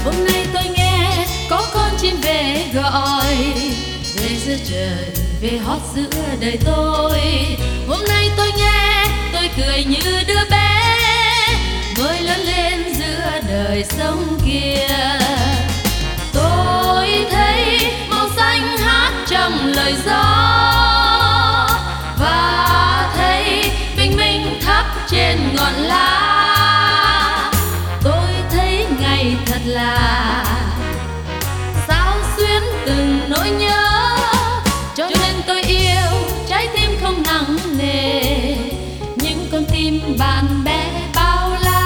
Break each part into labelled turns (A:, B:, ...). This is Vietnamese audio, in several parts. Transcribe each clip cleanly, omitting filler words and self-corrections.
A: Hôm nay tôi nghe có con chim về gọi, về giữa trời, về hót giữa đời tôi. Hôm nay tôi nghe, tôi cười như đứa bé mới lớn lên giữa đời sống kia. Tôi thấy màu xanh hát trong lời gió, và thấy bình minh thắp trên ngọn lá. Tôi thấy ngày thật là xao xuyến từng nỗi nhớ, cho nên tôi yêu trái tim không nặng nề những con tim bạn bè bao la.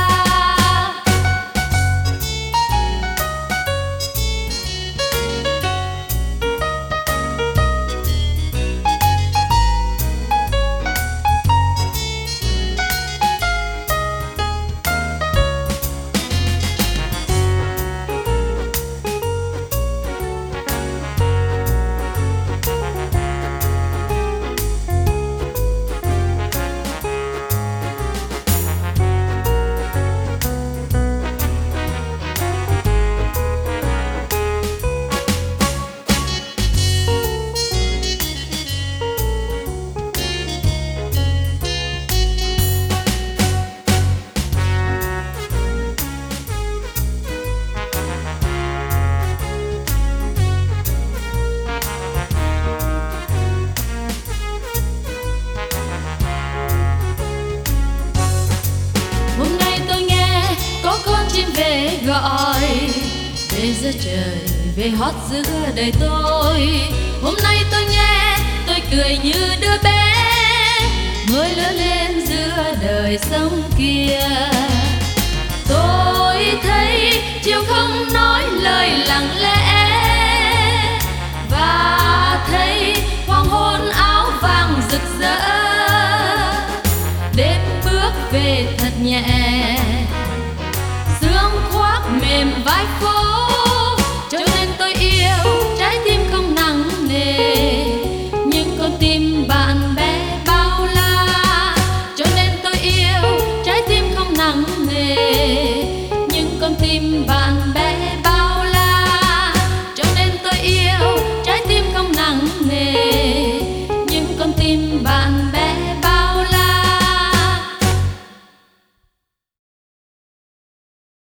A: Gọi về giữa trời, về hót giữa đời tôi. Hôm nay tôi nghe, tôi cười như đứa bé mới lớn lên giữa đời sống kia. Tôi thấy chiều không nói lời lặng lẽ, và thấy hoàng hôn áo vàng rực rỡ. Đêm bước về thật nhẹ, sương khoác mềm vai phố.